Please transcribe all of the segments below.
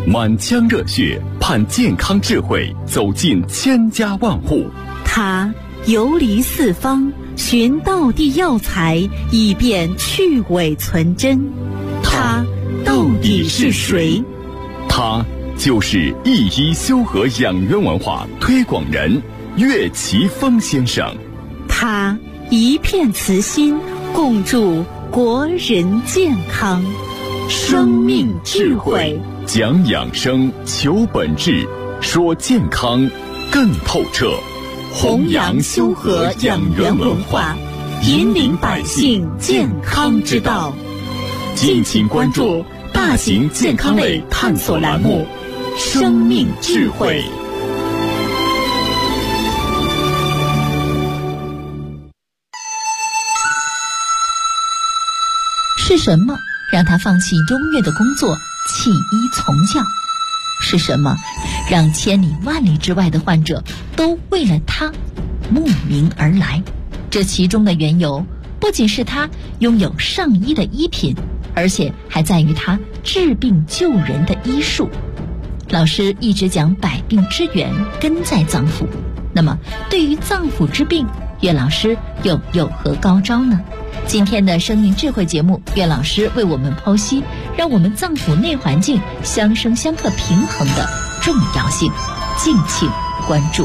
满腔热血盼健康智慧走进千家万户。 他游离四方，寻道地药材，以便去伪存真。他到底是谁？ 他就是一医修和养元文化推广人岳奇峰先生。 他一片慈心，共筑国人健康。生命智慧， 讲养生，求本质，说健康更透彻。 弘扬修和养元文化，引领百姓健康之道。敬请关注大型健康类探索栏目《生命智慧》。 是什么让他放弃优越的工作，弃医从教？是什么让千里万里之外的患者都为了他慕名而来？这其中的缘由，不仅是他拥有上医的医品，而且还在于他治病救人的医术。老师一直讲百病之源根在脏腑，那么对于脏腑之病，岳老师又有何高招呢？今天的生命智慧节目，岳老师为我们剖析让我们脏腑内环境相生相克平衡的重要性，敬请关注。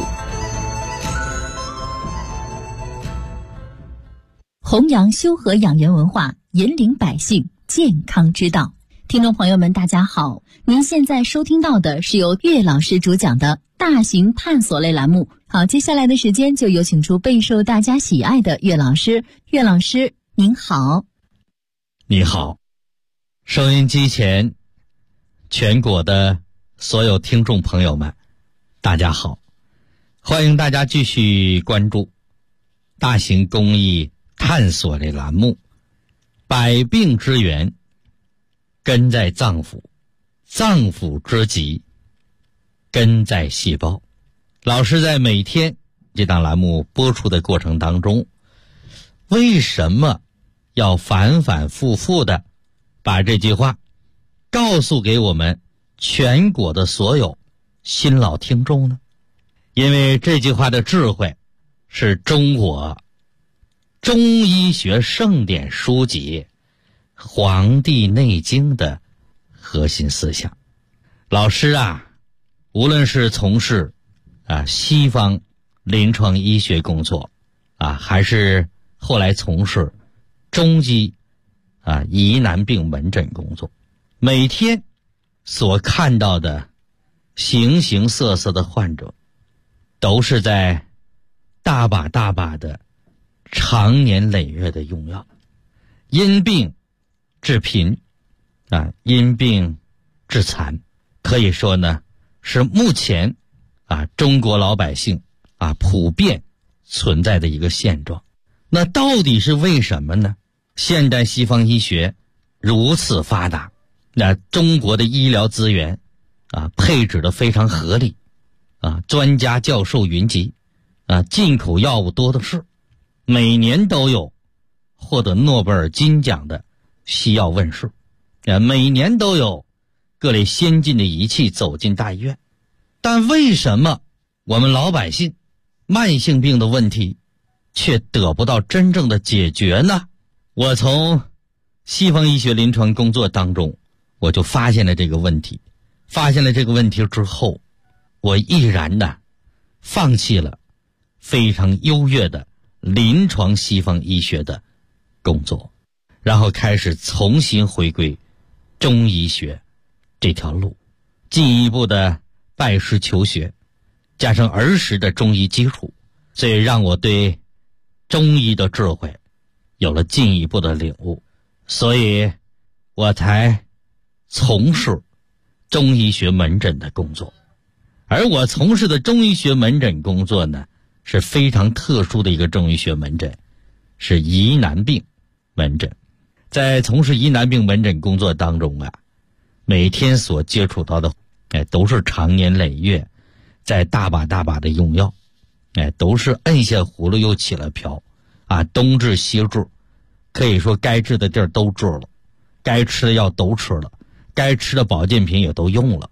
弘扬修和养元文化，引领百姓健康之道。听众朋友们大家好，您现在收听到的是由岳老师主讲的大型探索类栏目。好，接下来的时间就有请出备受大家喜爱的岳老师。岳老师您好。 你好，收音机前全国的所有听众朋友们大家好，欢迎大家继续关注大型公益探索类栏目，百病之源根在脏腑，脏腑之疾根在细胞。老师在每天这档栏目播出的过程当中，为什么要反反复复的把这句话告诉给我们全国的所有新老听众呢？因为这句话的智慧是中国中医学盛典书籍《黄帝内经》的核心思想。老师啊，无论是从事西方临床医学工作还是后来从事中医疑难病门诊工作，每天所看到的形形色色的患者，都是在大把大把的长年累月的用药，因病致贫因病致残，可以说呢是目前中国老百姓普遍存在的一个现状。那到底是为什么呢？现代西方医学如此发达，那中国的医疗资源配置的非常合理专家教授云集进口药物多的是，每年都有获得诺贝尔金奖的西药问世每年都有各类先进的仪器走进大医院。但为什么我们老百姓慢性病的问题却得不到真正的解决呢？我从西方医学临床工作当中，我就发现了这个问题。发现了这个问题之后，我毅然的放弃了非常优越的临床西方医学的工作，然后开始重新回归中医学这条路，进一步的拜师求学，加上儿时的中医基础，所以让我对中医的智慧有了进一步的领悟，所以我才从事中医学门诊的工作。而我从事的中医学门诊工作呢，是非常特殊的一个中医学门诊，是疑难病门诊。在从事疑难病门诊工作当中每天所接触到的都是长年累月在大把大把的用药都是摁下葫芦又起了瓢东治西治，可以说该治的地儿都治了，该吃的药都吃了，该吃的保健品也都用了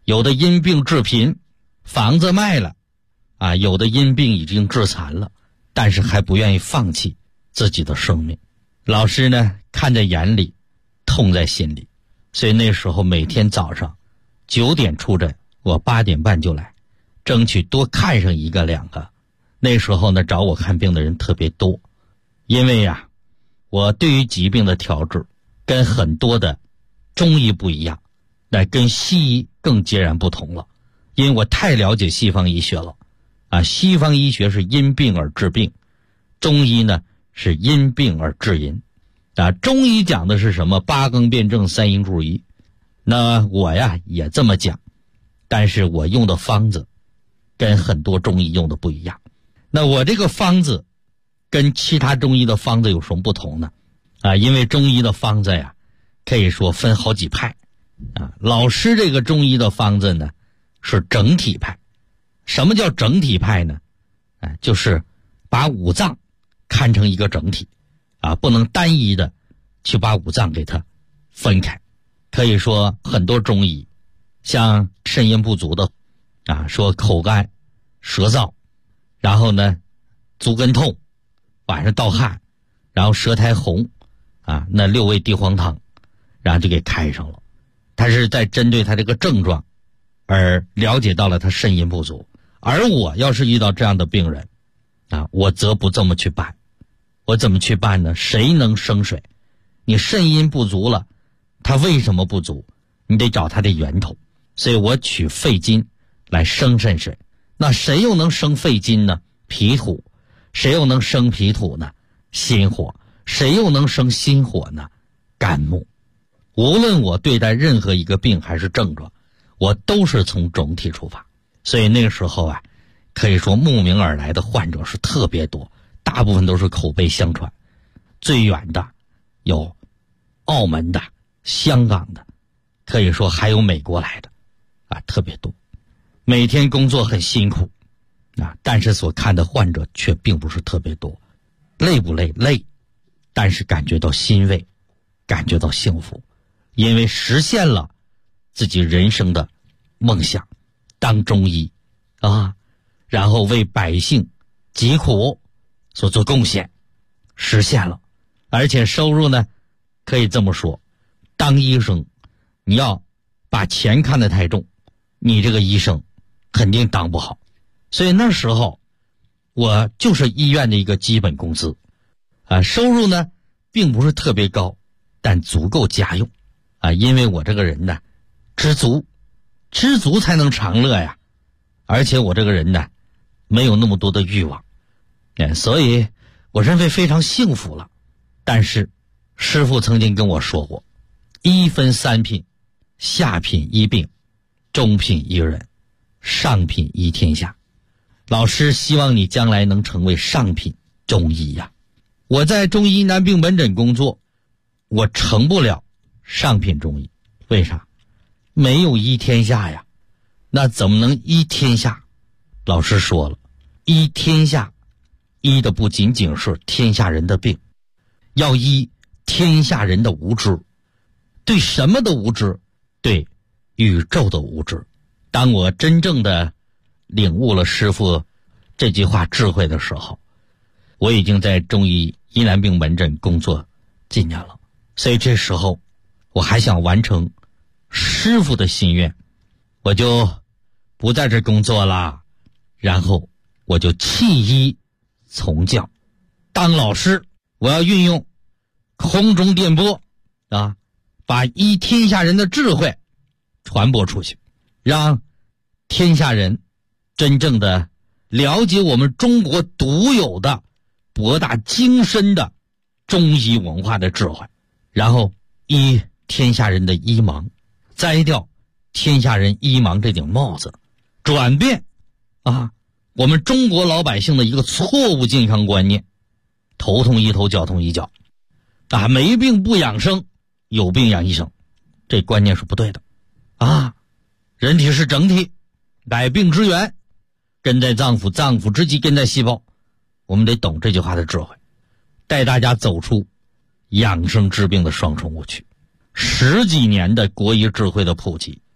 有的因病致贫，房子卖了啊，有的因病已经致残了，但是还不愿意放弃自己的生命。老师呢看在眼里，痛在心里，所以那时候每天早上9点出诊，我8点半就来，争取多看上1个2个。那时候呢找我看病的人特别多，因为呀，我对于疾病的调治跟很多的中医不一样，那跟西医更截然不同了，因为我太了解西方医学了啊。西方医学是因病而治病，中医呢是因病而治因啊。中医讲的是什么？8纲辩证3应注意，那我呀也这么讲，但是我用的方子跟很多中医用的不一样。那我这个方子跟其他中医的方子有什么不同呢？啊，因为中医的方子呀可以说分好几派啊。老师这个中医的方子呢是整体派。什么叫整体派呢？就是把五脏看成一个整体啊，不能单一的去把五脏给它分开。可以说很多中医像肾阴不足的啊，说口干舌燥，然后呢足跟痛，晚上盗汗，然后舌苔红啊，那6味地黄汤然后就给开上了。他是在针对他这个症状而了解到了他肾阴不足。而我要是遇到这样的病人啊，我则不这么去办。我怎么去办呢？谁能生水？你肾阴不足了，他为什么不足？你得找他的源头。所以我取肺金来生肾水。那谁又能生肺金呢？脾土。谁又能生脾土呢？心火。谁又能生心火呢？肝木。无论我对待任何一个病还是症状，我都是从总体出发。所以那个时候啊，可以说慕名而来的患者是特别多，大部分都是口碑相传。最远的有澳门的、香港的，可以说还有美国来的啊，特别多。每天工作很辛苦啊，但是所看的患者却并不是特别多。累不累？累，但是感觉到欣慰，感觉到幸福，因为实现了自己人生的梦想，当中医啊，然后为百姓疾苦所做贡献，实现了。而且收入呢，可以这么说，当医生你要把钱看得太重，你这个医生肯定当不好。所以那时候我就是医院的一个基本工资啊，收入呢并不是特别高，但足够家用啊。因为我这个人呢知足才能长乐呀。而且我这个人呢没有那么多的欲望，所以我认为非常幸福了。但是师父曾经跟我说过，医分3品，下品医病，中品医人，上品医天下。老师希望你将来能成为上品中医呀。我在中医难病门诊工作，我成不了上品中医。为啥？没有医天下呀。那怎么能医天下？老师说了，医天下，医的不仅仅是天下人的病，要医天下人的无知。对什么的无知？对宇宙的无知。当我真正的领悟了师父这句话智慧的时候，我已经在中医疑难病门诊工作几年了。所以这时候我还想完成师父的心愿，我就不在这工作了，然后我就弃医从教，当老师。我要运用空中电波啊，把医天下人的智慧传播出去，让天下人真正的了解我们中国独有的博大精深的中医文化的智慧，然后医天下人的医盲，摘掉天下人医盲这顶帽子，转变啊我们中国老百姓的一个错误健康观念，头痛医头，脚痛医脚啊，没病不养生，有病养医生，这观念是不对的啊。人体是整体，百病之源根在脏腑，脏腑之基根在细胞。我们得懂这句话的智慧，带大家走出养生治病的双重误区。10几年的国医智慧的普及，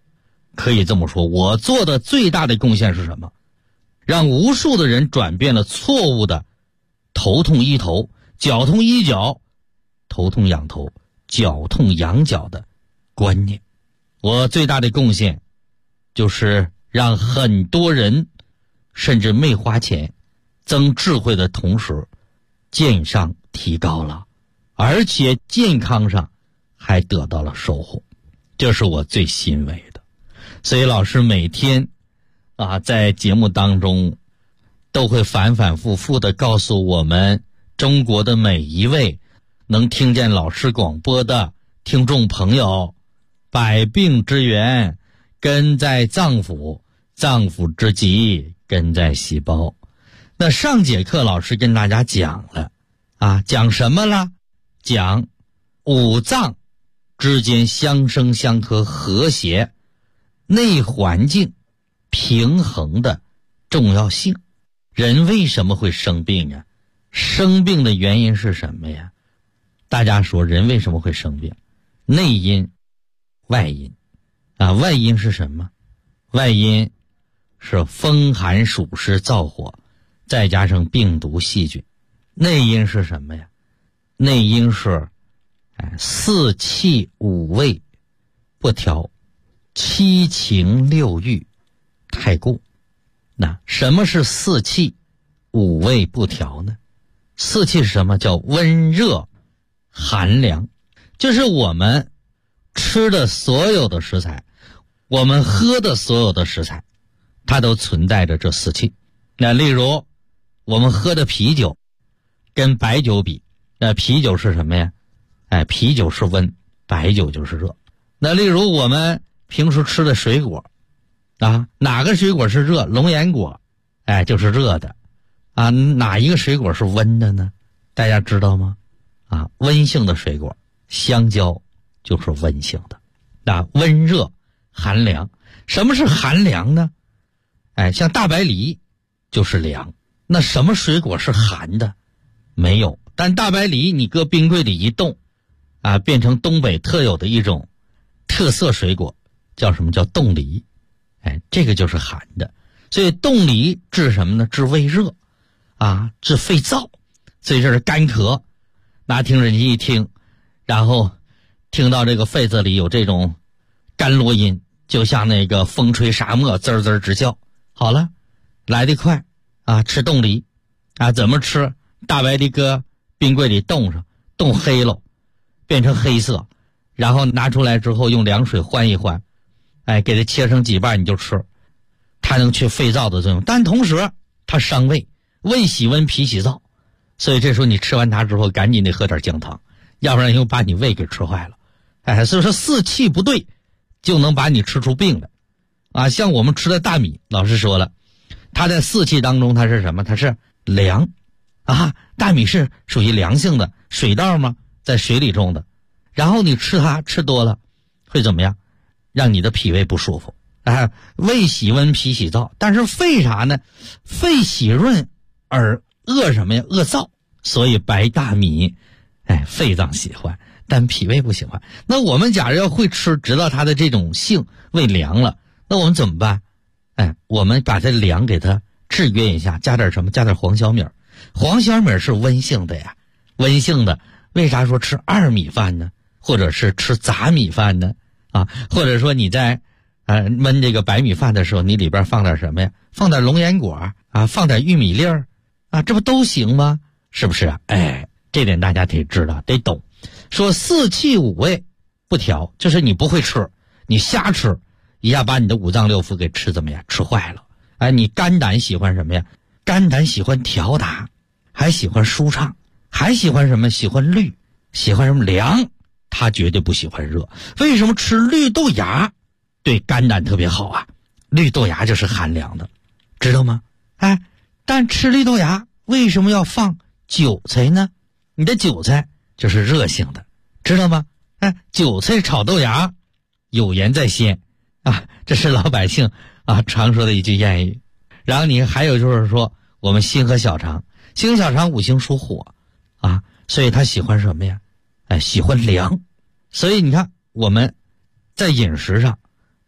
可以这么说，我做的最大的贡献是什么？让无数的人转变了错误的头痛医头、脚痛医脚、头痛养头、脚痛养脚的观念。我最大的贡献就是让很多人甚至没花钱增智慧的同时，健商提高了，而且健康上还得到了收获，这是我最欣慰的。所以老师每天在节目当中都会反反复复地告诉我们中国的每一位能听见老师广播的听众朋友，百病之源根在脏腑，脏腑之疾根在细胞。那上节课老师跟大家讲了讲什么了？讲五脏之间相生相克和谐内环境平衡的重要性。人为什么会生病啊？生病的原因是什么呀？大家说人为什么会生病？内因外因外因是什么？外因是风寒暑湿燥火，再加上病毒细菌。内因是什么呀？内因是四气五味不调，七情六欲太过。那什么是四气五味不调呢？四气是什么？叫温热寒凉，就是我们吃的所有的食材，我们喝的所有的食材，它都存在着这四气。那例如我们喝的啤酒跟白酒比，那啤酒是什么呀？啤酒是温，白酒就是热。那例如我们平时吃的水果哪个水果是热？龙眼果就是热的哪一个水果是温的呢？大家知道吗？温性的水果香蕉就是温性的温热寒凉。什么是寒凉呢？像大白梨就是凉。那什么水果是寒的？没有。但大白梨你搁冰柜里一冻变成东北特有的一种特色水果，叫什么？叫冻梨。这个就是寒的。所以冻梨治什么呢？治胃热治肺燥。所以这是干咳，拿听诊器一听，然后听到这个肺子里有这种干啰音，就像那个风吹沙漠滋滋直叫。好了，来得快吃冻梨怎么吃？大白梨搁冰柜里冻上，冻黑了，变成黑色，然后拿出来之后用凉水换一换，给它切成几瓣你就吃。它能去肺燥的作用，但同时它伤胃，胃喜温脾喜燥，所以这时候你吃完它之后赶紧得喝点姜汤，要不然又把你胃给吃坏了。所以说四气不对就能把你吃出病来像我们吃的大米，老师说了，它在四气当中它是什么？它是凉大米是属于凉性的水稻嘛，在水里种的，然后你吃它吃多了会怎么样？让你的脾胃不舒服胃喜温脾喜燥。但是肺啥呢？肺喜润而恶什么呀？恶燥。所以白大米肺脏喜欢，但脾胃不喜欢。那我们假如要会吃，知道它的这种性，胃凉了，那我们怎么办？我们把这凉给它制约一下，加点什么？加点黄小米。黄小米是温性的呀，温性的。为啥说吃二米饭呢？或者是吃杂米饭呢？或者说你在焖这个白米饭的时候，你里边放点什么呀？放点龙眼果放点玉米粒儿这不都行吗？是不是这点大家得知道，得懂。说四气五味不调，就是你不会吃，你瞎吃，一下把你的五脏六腑给吃怎么样？吃坏了。你肝胆喜欢什么呀？肝胆喜欢调达，还喜欢舒畅，还喜欢什么？喜欢绿，喜欢什么？凉。他绝对不喜欢热。为什么吃绿豆芽对肝胆特别好绿豆芽就是寒凉的，知道吗？但吃绿豆芽为什么要放韭菜呢？你的韭菜就是热性的，知道吗？韭菜炒豆芽有盐在先这是老百姓常说的一句谚语。然后你还有就是说我们心和小肠，心和小肠五行属火所以他喜欢什么呀？喜欢凉。所以你看我们在饮食上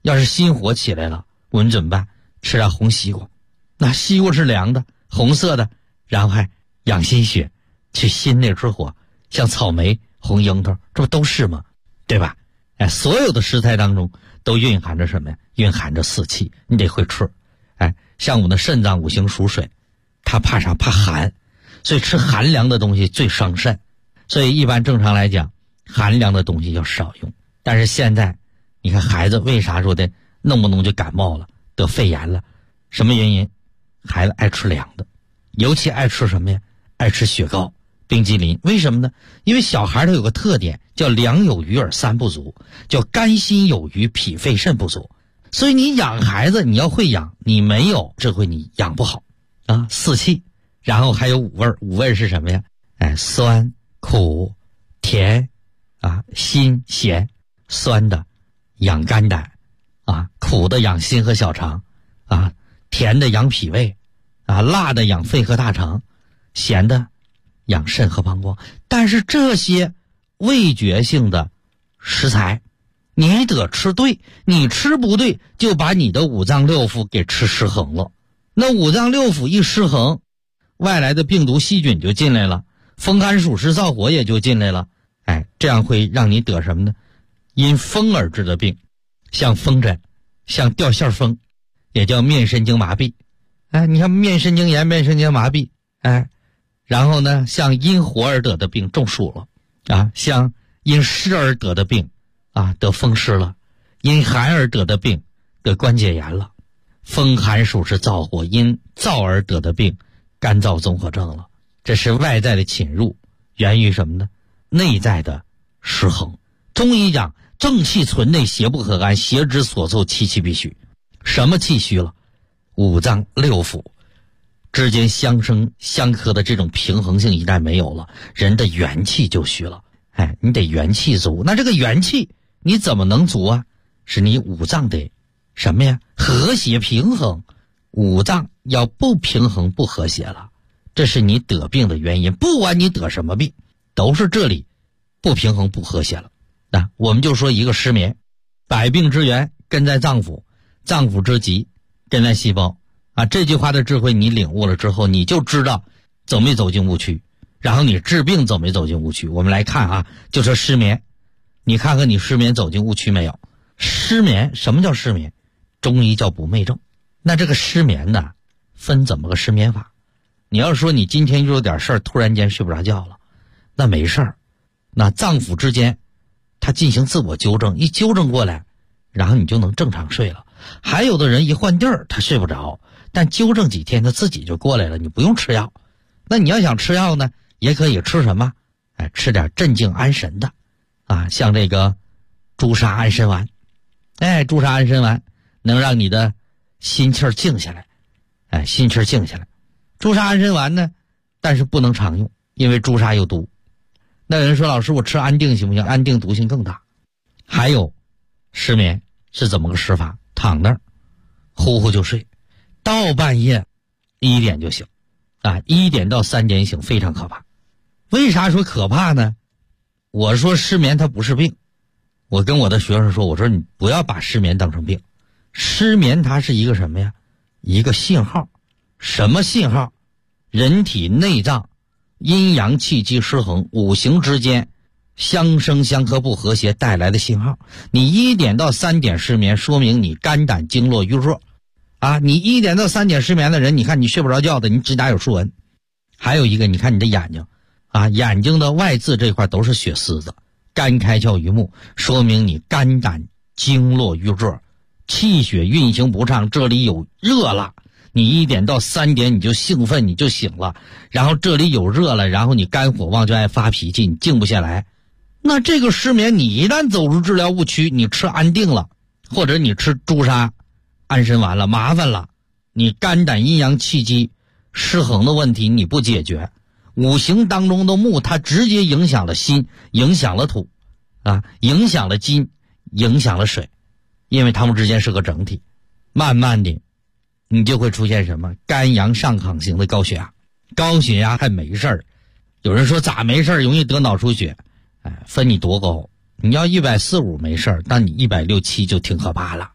要是心火起来了，我们怎么办？吃点红西瓜，那西瓜是凉的，红色的，然后还养心血，去心那之火，像草莓、红樱桃，这不都是吗？对吧？所有的食材当中都蕴含着什么呀？蕴含着四气，你得会吃。像我们的肾脏五行属水，它怕啥？怕寒，所以吃寒凉的东西最伤肾。所以一般正常来讲，寒凉的东西要少用。但是现在你看孩子为啥说的弄不弄就感冒了，得肺炎了？什么原因？孩子爱吃凉的，尤其爱吃什么呀？爱吃雪糕、冰激凌。为什么呢？因为小孩他有个特点，叫凉有余而三不足，叫肝心有余，脾肺肾不足。所以你养孩子你要会养，你没有这回你养不好啊。四气，然后还有五味，五味是什么呀？酸、苦、甜啊，辛、咸。酸的养肝胆啊，苦的养心和小肠啊，甜的养脾胃啊，辣的养肺和大肠，咸的养肾和膀胱。但是这些味觉性的食材你得吃对，你吃不对就把你的五脏六腑给吃失衡了。那五脏六腑一失衡，外来的病毒细菌就进来了，风寒暑湿燥火也就进来了。这样会让你得什么呢？因风而致的病，像风疹，像掉线风，也叫面神经麻痹。你看面神经炎、面神经麻痹，然后呢，像因火而得的病，中暑了啊；像因湿而得的病啊，得风湿了；因寒而得的病，得关节炎了；风寒暑湿燥火，因燥而得的病，干燥综合症了。这是外在的侵入，源于什么呢？内在的失衡。中医讲正气存内，邪不可干，邪之所凑，气气必虚。什么气虚了？五脏六腑之间相生相克的这种平衡性一旦没有了，人的元气就虚了。你得元气足。那这个元气你怎么能足啊？是你五脏得什么呀？和谐平衡。五脏要不平衡不和谐了，这是你得病的原因。不管你得什么病，都是这里不平衡不和谐了。那我们就说一个失眠，百病之源根在脏腑，脏腑之疾根在细胞啊。这句话的智慧你领悟了之后，你就知道走没走进误区，然后你治病走没走进误区。我们来看啊，就说失眠，你看看你失眠走进误区没有？失眠，什么叫失眠？中医叫不寐症。那这个失眠呢，分怎么个失眠法？你要说你今天又有点事儿，突然间睡不着觉了，那没事儿，那脏腑之间他进行自我纠正，一纠正过来，然后你就能正常睡了。还有的人一换地儿他睡不着，但纠正几天他自己就过来了，你不用吃药。那你要想吃药呢，也可以吃什么？吃点镇静安神的啊，像这个朱砂安神丸。朱砂安神丸能让你的心气儿静下来，心气儿静下来。朱砂安神丸呢，但是不能常用，因为朱砂有毒。那有人说，老师我吃安定行不行？安定毒性更大。还有失眠是怎么个施法？躺那儿呼呼就睡，到半夜1点就醒，1点到3点醒，非常可怕。为啥说可怕呢？我说失眠它不是病，我跟我的学生说，我说你不要把失眠当成病，失眠它是一个什么呀？一个信号。什么信号？人体内脏阴阳气机失衡，五行之间相生相克不和谐带来的信号。你1点到3点失眠，说明你肝胆经络瘀弱你1点到3点失眠的人，你看你睡不着觉的，你指甲有竖纹。还有一个，你看你的眼睛眼睛的外眦这块都是血丝子，肝开窍于目，说明你肝胆经络瘀弱，气血运行不畅，这里有热了。你1点到3点你就兴奋，你就醒了，然后这里有热了，然后你肝火旺就爱发脾气，你静不下来。那这个失眠你一旦走入治疗误区，你吃安定了，或者你吃朱砂安神丸了，麻烦了。你肝胆阴阳气机失衡的问题你不解决，五行当中的木它直接影响了心，影响了土影响了金，影响了水，因为它们之间是个整体。慢慢的你就会出现什么？肝阳上亢型的高血压。高血压还没事儿，有人说咋没事儿？容易得脑出血。分你多高，你要140、150没事儿，但你160、170就挺可怕了。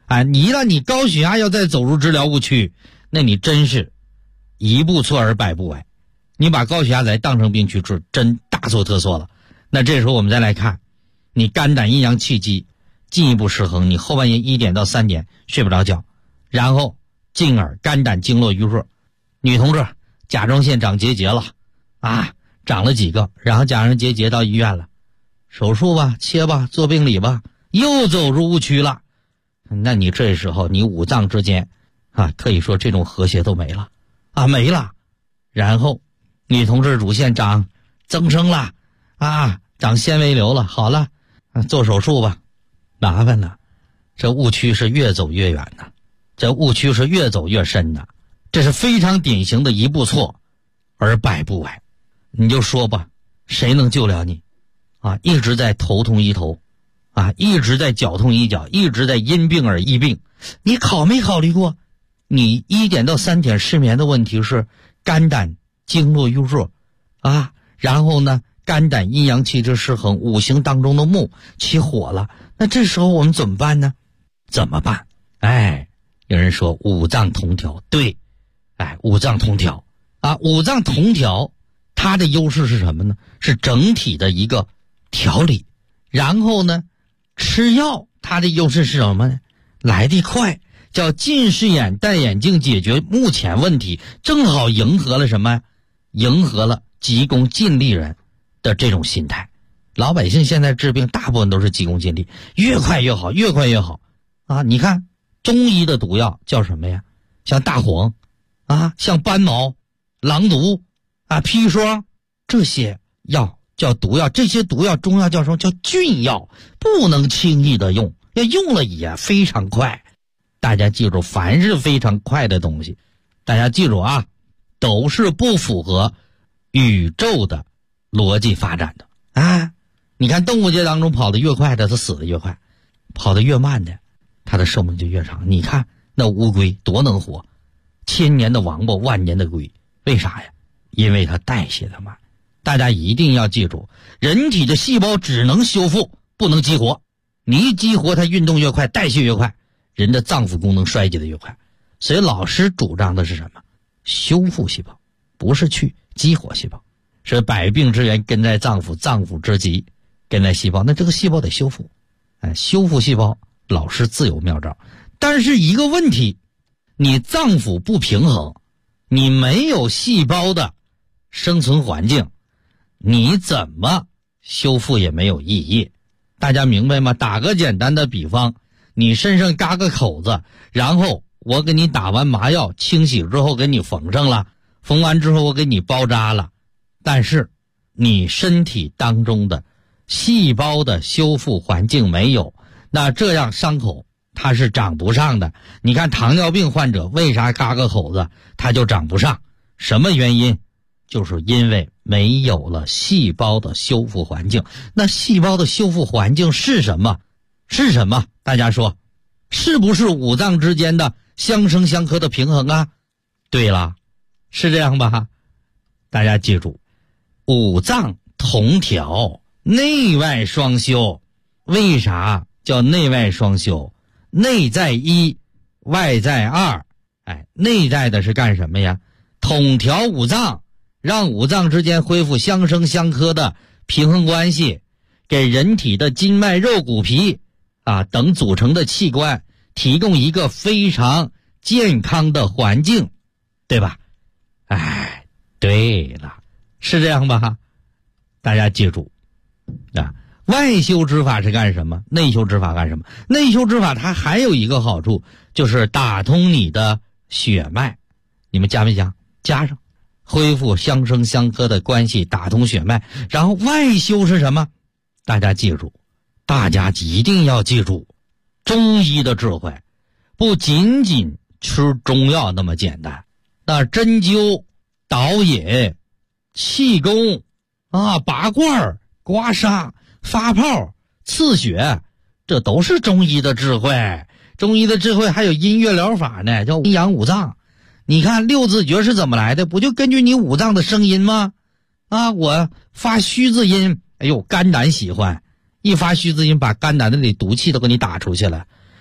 你高血压要再走入治疗误区，那你真是一步错而百步歪，你把高血压再当成病去治，真大错特错了。那这时候我们再来看，你肝胆阴阳气机进一步失衡，你后半夜1点到3点睡不着觉，然后进而肝胆经络淤弱。女同志甲状腺长结节了长了几个，然后甲状腺结节到医院了，手术吧，切吧，做病理吧，又走入误区了。那你这时候你五脏之间可以说这种和谐都没了没了。然后女同志乳腺增生了长纤维瘤了，好了做手术吧，麻烦了，这误区是越走越远的，这误区是越走越深的，这是非常典型的一步错而百步歪。你就说吧，谁能救了你一直在头痛医头一直在脚痛医脚，一直在因病而医病。你没考虑过你1点到3点失眠的问题是肝胆经络淤弱然后呢肝胆阴阳气之失衡，五行当中的木起火了，那这时候我们怎么办呢？怎么办？有人说五脏同调，对，五脏同调五脏同调它的优势是什么呢？是整体的一个调理。然后呢吃药它的优势是什么呢？来得快，叫近视眼戴眼镜解决目前问题，正好迎合了什么？迎合了急功近利人的这种心态。老百姓现在治病大部分都是急功近利，越快越好，越快越好你看中医的毒药叫什么呀？像大黄像斑毛、狼毒砒霜，这些药叫毒药。这些毒药中药叫什么？叫菌药，不能轻易的用，要用了也非常快。大家记住，凡是非常快的东西，大家记住都是不符合宇宙的逻辑发展的你看动物界当中跑得越快的它死得越快，跑得越慢的它的寿命就越长。你看那乌龟多能活，1000年的王八万年的龟，为啥呀？因为它代谢的慢。大家一定要记住，人体的细胞只能修复，不能激活。你一激活它运动越快，代谢越快，人的脏腑功能衰竭的越快。所以老师主张的是什么？修复细胞，不是去激活细胞。是百病之源根在脏腑，脏腑之疾根在细胞，那这个细胞得修复修复细胞老师自有妙招。但是一个问题，你脏腑不平衡，你没有细胞的生存环境，你怎么修复也没有意义。大家明白吗？打个简单的比方，你身上嘎个口子，然后我给你打完麻药清洗之后给你缝上了，缝完之后我给你包扎了，但是你身体当中的细胞的修复环境没有，那这样伤口它是长不上的。你看糖尿病患者为啥嘎个口子它就长不上？什么原因？就是因为没有了细胞的修复环境。那细胞的修复环境是什么？是什么？大家说是不是五脏之间的相生相克的平衡对了，是这样吧？大家记住，五脏同调，内外双修。为啥叫内外双修？内在一，外在二。内在的是干什么呀？统调五脏，让五脏之间恢复相生相克的平衡关系，给人体的筋脉肉骨皮等组成的器官提供一个非常健康的环境，对吧？对了，是这样吧？大家记住外修之法是干什么？内修之法干什么？内修之法它还有一个好处，就是打通你的血脉。你们加没加？加上，恢复相生相克的关系，打通血脉。然后外修是什么？大家记住，大家一定要记住，中医的智慧不仅仅吃中药那么简单，那针灸、导引、气功拔罐、刮痧、发泡、刺血，这都是中医的智慧。中医的智慧还有音乐疗法呢，叫阴阳五脏。你看六字诀是怎么来的？不就根据你五脏的声音吗？我发虚字音，肝胆喜欢，一发虚字音把肝胆的里毒气都给你打出去了。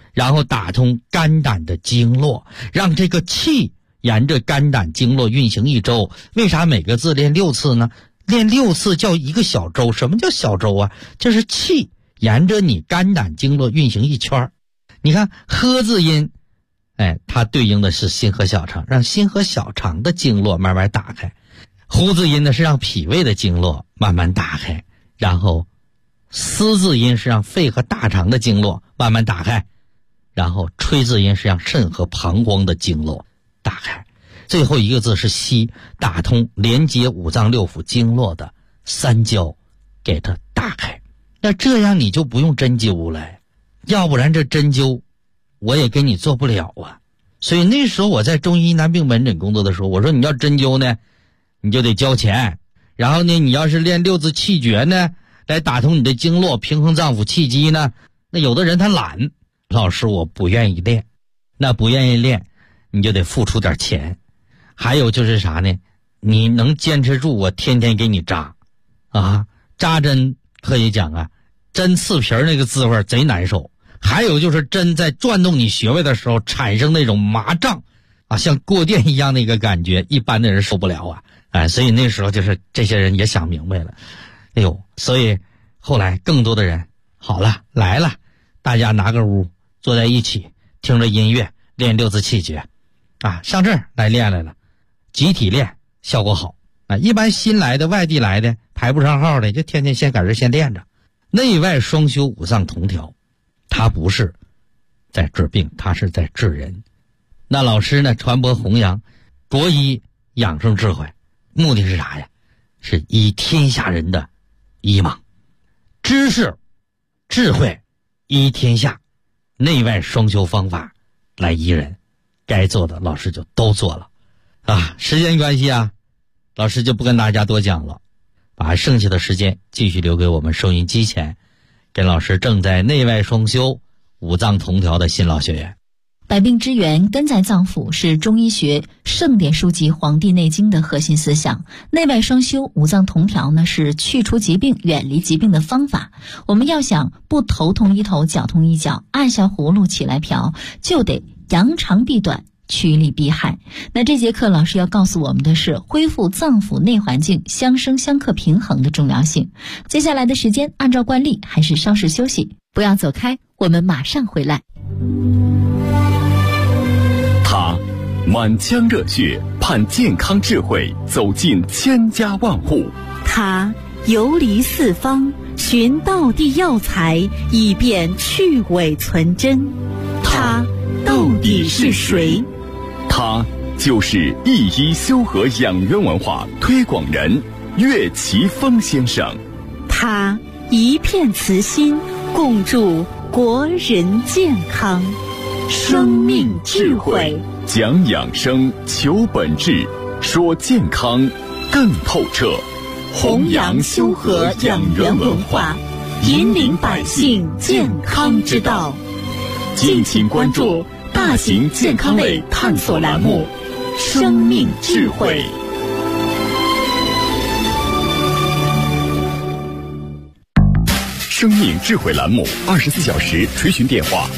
然后打通肝胆的经络，让这个气沿着肝胆经络运行一周。为啥每个字练6次呢？练6次叫一个小周。什么叫小周啊？就是气沿着你肝胆经络运行一圈。你看呵字音，它对应的是心和小肠，让心和小肠的经络慢慢打开。呼字音呢是让脾胃的经络慢慢打开，然后思字音是让肺和大肠的经络慢慢打开，然后吹字音是让肾和膀胱的经络打开，最后一个字是息，打通连接五脏六腑经络的三焦，给它打开。那这样你就不用针灸了，要不然这针灸我也给你做不了啊。所以那时候我在中医男病门诊工作的时候，我说你要针灸呢你就得交钱，然后呢你要是练6字气诀呢来打通你的经络，平衡脏腑气机呢，那有的人他懒，老师我不愿意练，那不愿意练你就得付出点钱。还有就是啥呢，你能坚持住我天天给你扎啊，扎针可以讲啊，针刺皮那个滋味贼难受。还有就是针在转动你穴位的时候产生那种麻胀啊，像过电一样的一个感觉，一般的人受不了啊。所以那时候就是这些人也想明白了，所以后来更多的人好了来了，大家拿个屋坐在一起，听着音乐练6字气诀啊，上这儿来练来了，集体练效果好啊。一般新来的外地来的排不上号的，就天天先搁这先练着。内外双修，五脏同调，它不是在治病，它是在治人。那老师呢传播弘扬国医养生智慧，目的是啥呀？是医天下人的医盲，知识智慧医天下，内外双修方法来医人，该做的老师就都做了啊。时间关系啊，老师就不跟大家多讲了，把剩下的时间继续留给我们收音机前跟老师正在内外双修五脏同调的新老学员。 百病之源，根在脏腑，是中医学圣典书籍《黄帝内经》的核心思想。内外双修，五脏同调呢，是去除疾病、远离疾病的方法。我们要想不头痛医头，脚痛医脚，按下葫芦起来瓢，就得扬长避短，趋利避害。那这节课老师要告诉我们的是恢复脏腑内环境相生相克平衡的重要性。接下来的时间按照惯例还是稍事休息，不要走开，我们马上回来。 他满腔热血盼健康智慧走进千家万户， 他游离四方寻道地药材以便去伪存真，他到底是谁？ 他就是一医修和养元文化推广人岳奇峰先生。 他一片慈心共筑国人健康，生命智慧， 讲养生求本质，说健康更透彻， 弘扬修和养元文化，引领百姓健康之道。 敬请关注大型健康类探索栏目《生命智慧》。生命智慧栏目24小时垂询电话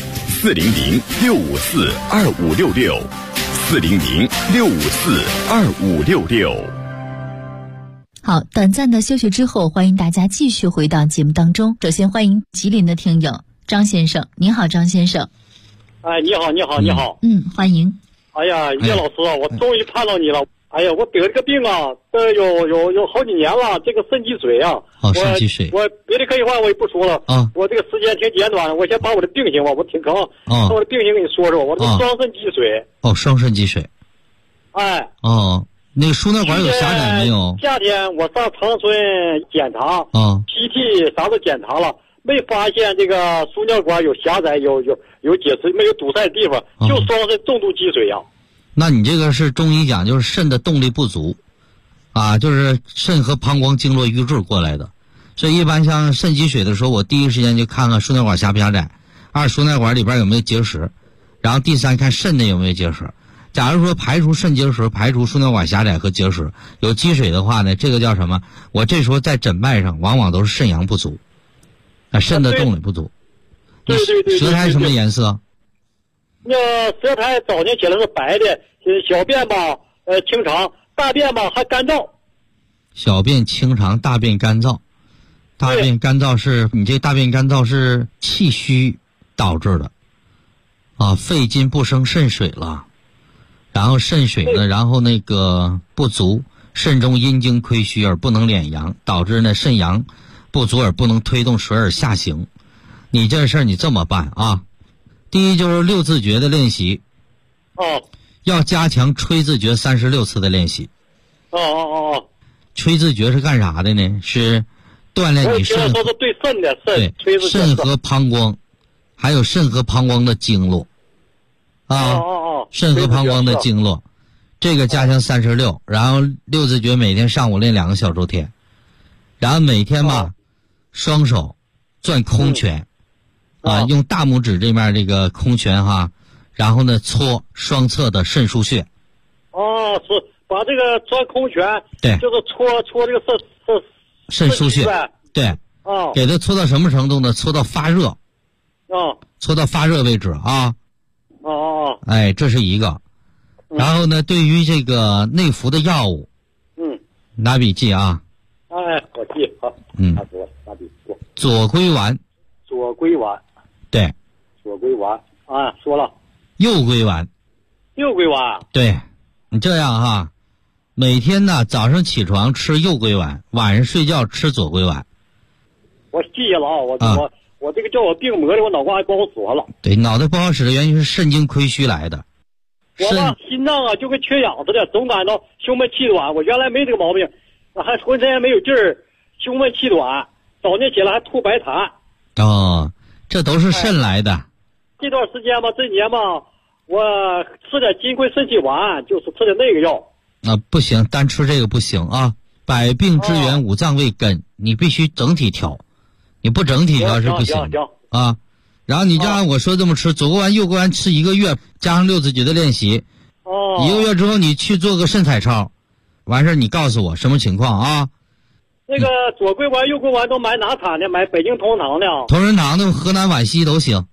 400-654-2566，400-654-2566。 好，短暂的休息之后，欢迎大家继续回到节目当中。首先欢迎吉林的听友张先生。你好，张先生。 哎，你好，你好，你好。 欢迎。 哎呀，岳老师啊，我终于盼到你了。哎呀，我得了个病啊，有好几年了，这个肾积水啊。 肾积水。 我别的可以话我也不说了啊。我这个时间挺简短，我先把我的病情吧，我挺坑。把我的病情跟你说说，我这个双肾积水。 双肾积水。 哎。 那个输尿管有狭窄没有？ 夏天我上长春检查，PT 啥都检查了，没发现这个输尿管有狭窄，有结石，没有堵塞的地方，就双肾重度积水呀。 那你这个是中医讲，就是肾的动力不足，就是肾和膀胱经络瘀滞过来的。所以一般像肾积水的时候，我第一时间就看看输尿管狭不狭窄，二输尿管里边有没有结石，然后第三看肾内有没有结石。假如说排除肾结石，排除输尿管狭窄和结石，有积水的话呢，这个叫什么？我这时候在诊脉上往往都是肾阳不足，肾的动力不足。 对。 舌苔什么颜色？ 那舌苔早年起来是白的，小便吧清长，大便吧还干燥。 小便清长，大便干燥。大便干燥是你这大便干燥是气虚导致的啊，肺津不生肾水了，然后肾水呢，然后那个不足，肾中阴经亏虚而不能敛阳，导致呢肾阳不足而不能推动水而下行。你这事儿你这么办啊，第一就是六字诀的练习，要加强吹字诀36次的练习。吹字诀是干啥的呢？是锻炼你肾， 说是对肾的肾， 对肾和膀胱，还有肾和膀胱的经络啊，肾和膀胱的经络，这个加强36，然后六字诀每天上午练2个小周天，然后每天吧，双手转空拳啊，用大拇指这面这个空拳哈，然后呢搓双侧的肾腧穴。 是把这个转空拳， 对， 就是搓这个肾腧穴，对，给它搓到什么程度呢？搓到发热，搓到发热为止啊。哎，这是一个。然后呢，对于这个内服的药物，拿笔记啊。 我记好。拿笔记。 左归丸。 左归丸。 对。 左归丸说了。 右归丸。 右归丸。 对，你这样哈。每天呢，早上起床吃右归丸，晚上睡觉吃左归丸。 我记下了我这个叫我病魔的，我脑瓜还不好使了。 对，脑袋不好使的原因是肾经亏虚来的。 我吧，心脏就跟缺氧似的，总感到胸闷气短。我原来没这个毛病，还浑身没有劲儿，胸闷气短，早上起来还吐白痰。 这都是肾来的。 这段时间吧，这年吧，我吃点金匮肾气丸，就是吃点那个药。 不行，单吃这个不行啊！百病之源，五脏为根，你必须整体调，你不整体调是不行啊。然后你就按我说这么吃，左归丸、右归丸吃1个月，加上六字诀的练习，1个月之后你去做个肾彩超，完事你告诉我什么情况啊？ 那个左归丸、右归丸都买哪产的？买北京同仁堂的。 同仁堂的、河南皖西都行。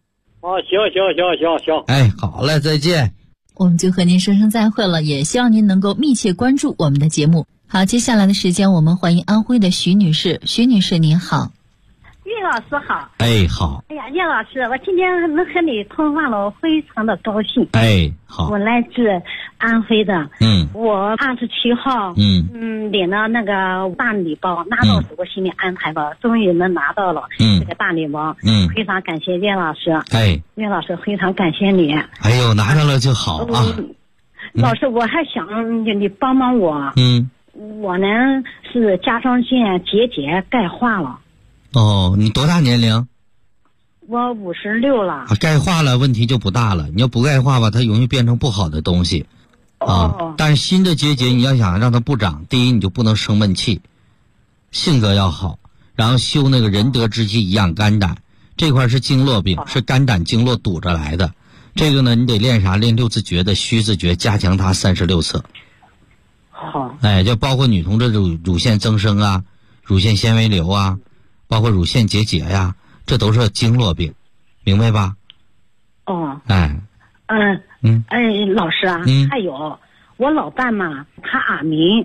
行。 哎，好嘞，再见。 我们就和您说声再会了，也希望您能够密切关注我们的节目。好，接下来的时间我们欢迎安徽的徐女士。徐女士您好。 叶老师好。 好。 哎呀，叶老师，我今天能和你通话了，我非常的高兴。 好。 我来自安徽的。我27号领了那个大礼包，拿到时我心里安排了，终于能拿到了这个大礼包。非常感谢叶老师。叶老师非常感谢你。 哎呦，拿到了就好啊。 老师，我还想你帮帮我。我呢是甲状腺结节钙化了。 你多大年龄？ 我56了。 钙化了问题就不大了，你要不钙化吧，它容易变成不好的东西。但是新的结节你要想让它不长，第一你就不能生闷气，性格要好，然后修那个仁德之气以养肝胆，这块是经络病，是肝胆经络堵着来的。这个呢你得练啥？练六字诀的虚字诀，加强它36次。 好。 就包括女同志乳腺增生啊，乳腺纤维瘤啊，包括乳腺结节呀，这都是经络病，明白吧？ 老师啊，还有我老伴嘛，他耳鸣，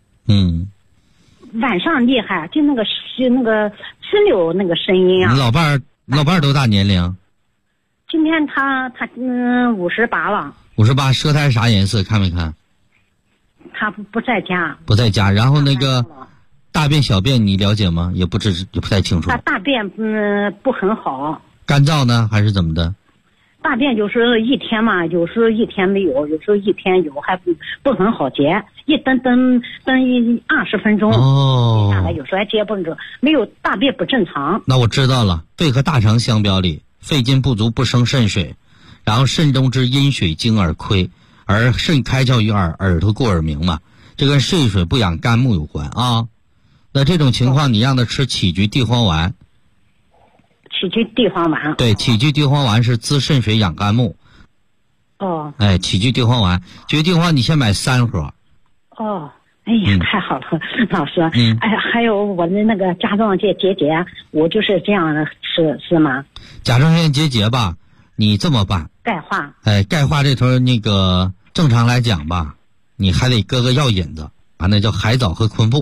晚上厉害，就那个哧溜那个声音啊。 你老伴多大年龄？ 今天他58了。 58，舌苔啥颜色？看没看？ 他不在家。 不在家，然后那个大便小便你了解吗？也不太清楚。 他大便不很好。 干燥呢还是怎么的？ 大便有时候一天嘛，有时候一天没有，有时候一天有，还不很好结，一等20分钟。下来有时候还结不住，没有大便不正常。 那我知道了，肺和大肠相表里，肺津不足不生肾水，然后肾中之阴水精而亏，而肾开窍于耳，耳朵过耳鸣嘛，这跟肾水不养肝木有关啊。那这种情况你让他吃杞菊地黄丸。 杞菊地黄丸。 对，杞菊地黄丸是滋肾水养肝木。杞菊地黄丸，杞菊地黄丸你先买3盒。 哎呀，太好了，老师。还有我的那个甲状腺结节，我就是这样吃是吗？ 甲状腺结节吧，你这么办， 钙化。 钙化这头那个正常来讲吧，你还得搁个药引子，那叫海藻和昆布。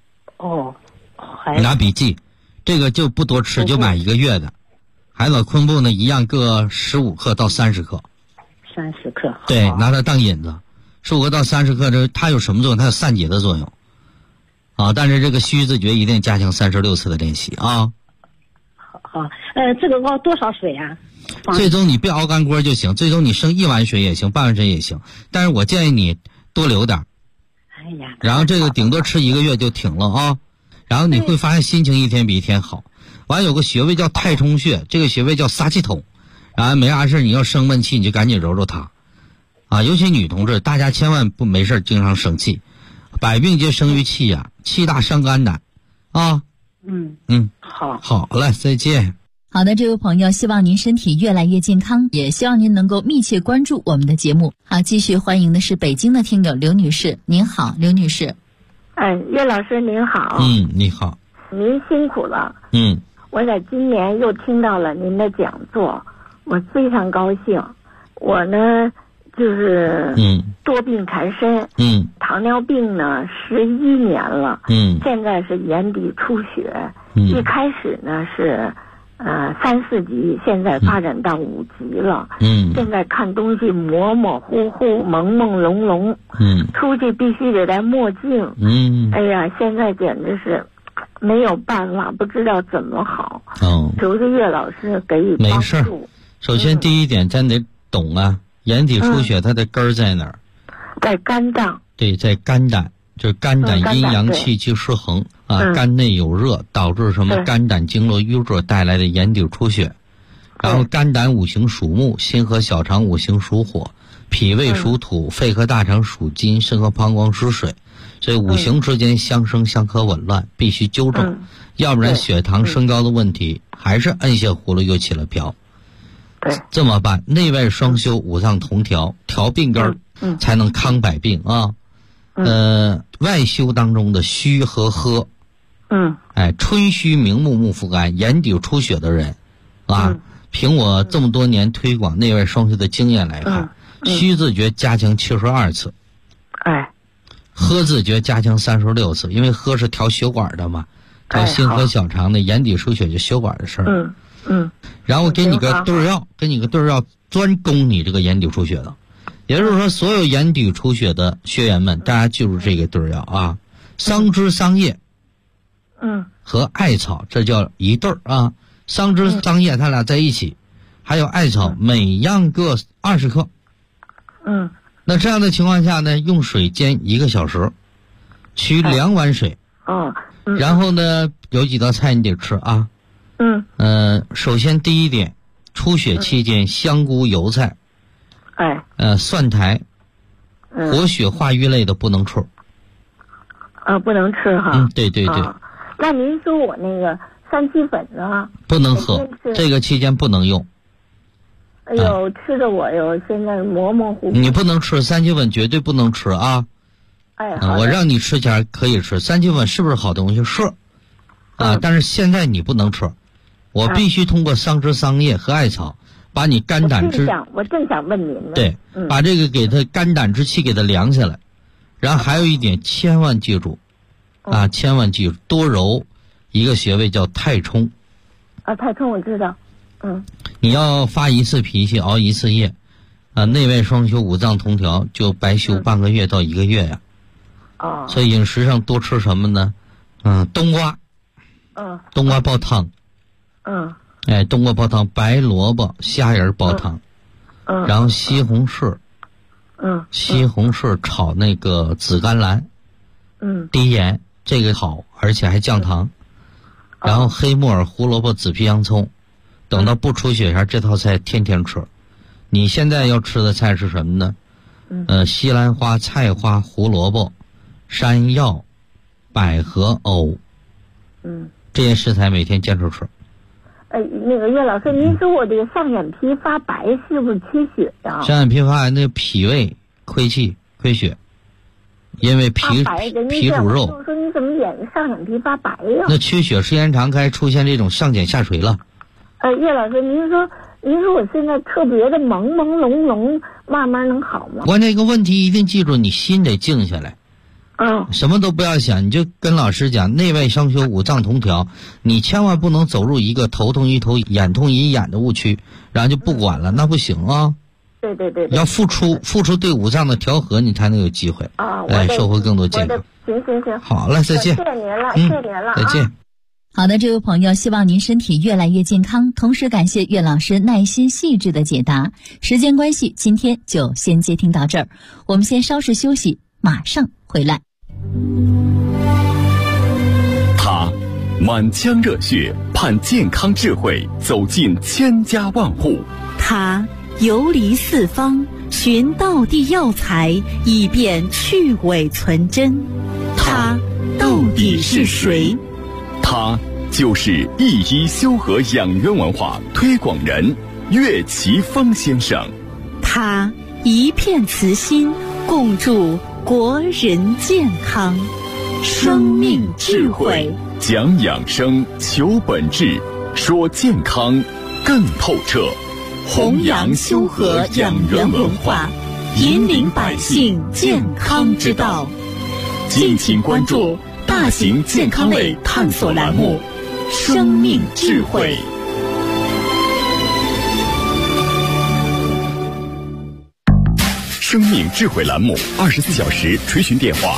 拿笔记，这个就不多吃，就买1个月的。海藻昆布呢，一样各15克到30克。 30克。 对，拿它当引子，15克到30克，这它有什么作用？它有散结的作用。但是这个虚自觉一定加强36次的练习啊。 好，这个熬多少水啊？ 最终你别熬干锅就行，最终你剩1碗水也行，半碗水也行，但是我建议你多留点。然后这个顶多吃1个月就停了啊。然后你会发现心情一天比一天好。完有个穴位叫太冲穴，这个穴位叫撒气筒。然后没啥事你要生闷气你就赶紧揉揉它尤其女同志，大家千万不没事经常生气，百病皆生于气呀，气大伤肝胆啊。好了，再见。 好的，这位朋友，希望您身体越来越健康，也希望您能够密切关注我们的节目。好，继续欢迎的是北京的听友刘女士。您好，刘女士。 岳老师您好。 你好。 您辛苦了。我在今年又听到了您的讲座，我非常高兴。我呢就是多病缠身。糖尿病呢11年了。现在是眼底出血。一开始呢是3、4级，现在发展到5级了。现在看东西模模糊糊、朦朦胧胧。出去必须得戴墨镜。哎呀，现在简直是没有办法，不知道怎么好。求求岳老师给予帮助。 没事。首先第一点，咱得懂眼底出血它的根儿在哪儿？ 在肝脏。 对，在肝胆，就是肝胆阴阳气机失衡肝内有热，导致什么肝胆经络淤热带来的眼底出血。然后肝胆五行属木，心和小肠五行属火，脾胃属土，肺和大肠属金，肾和膀胱属水。这五行之间相生相克紊乱，必须纠正，要不然血糖升高的问题还是摁下葫芦又起了瓢。这么办，内外双修，五脏同调，调病根才能康百病啊。外修当中的虚和喝。春虚明目，目复肝，眼底出血的人凭我这么多年推广内外双修的经验来看，虚自觉加强72次，喝自觉加强36次，因为喝是调血管的嘛，调心和小肠的，眼底出血就血管的事儿。然后给你个对儿药，专攻你这个眼底出血的。也就是说，所有眼底出血的学员们，大家记住这个对儿药桑枝、桑叶和艾草，这叫一对儿桑枝、桑叶它俩在一起，还有艾草，每样各20克。那这样的情况下呢，用水煎1个小时，取2碗水。然后呢，有几道菜你得吃首先第一点，出血期间香菇、油菜，蒜苔，活血化瘀类的不能吃。 不能吃哈。 对。 那您说我那个3七粉呢？ 不能喝，这个期间不能用。 哎呦，吃的我现在模模糊糊。 你不能吃3七粉，绝对不能吃我让你吃前可以吃3七粉，是不是好东西？是但是现在你不能吃，我必须通过桑枝、桑叶和艾草把你肝胆之我正想问您呢。 对，把这个给它肝胆之气给它凉下来。然后还有一点千万记住千万记住，多揉一个穴位叫太冲。 太冲我知道。 你要发1次脾气，熬1次夜内外双修，五脏同调，就白修半个月到1个月呀。所以饮食上多吃什么呢？冬瓜。冬瓜煲汤。冬瓜煲汤，白萝卜、虾仁煲汤。然后西红柿。西红柿炒那个紫甘蓝。低盐，这个好，而且还降糖。然后黑木耳、胡萝卜、紫皮洋葱，等到不出血前，这套菜天天吃。你现在要吃的菜是什么呢？西兰花、菜花、胡萝卜、山药、百合、藕。这些食材每天坚持吃。 那个岳老师，您说我这个上眼皮发白是不是缺血呀？ 上眼皮发白，那个脾胃亏气亏血，因为脾主肉。 我说你怎么上眼皮发白呀？ 那缺血时间长，该出现这种上睑下垂了。 岳老师，您说您说我现在特别的朦朦胧胧，慢慢能好吗？ 关键一个问题一定记住，你心得静下来。什么都不要想，你就跟老师讲内外相修，五脏同调，你千万不能走入一个头痛医头眼痛医眼的误区，然后就不管了，那不行啊。 对， 要付出对五脏的调和，你才能有机会收获更多健康。 行， 好了，再见。 谢谢您了，谢谢您了， 再见。 好的，这位朋友，希望您身体越来越健康，同时感谢岳老师耐心细致的解答。时间关系，今天就先接听到这儿，我们先稍事休息，马上回来。 他满腔热血盼健康智慧走进千家万户， 他游离四方寻道地药材，以便去伪存真。他到底是谁？ 他就是一医修和养元文化推广人岳奇峰先生。 他一片慈心，共筑国人健康。生命智慧， 讲养生，求本质，说健康更透彻。 弘扬修和养元文化，引领百姓健康之道。 敬请关注大型健康类探索栏目《生命智慧》。生命智慧栏目24小时垂询电话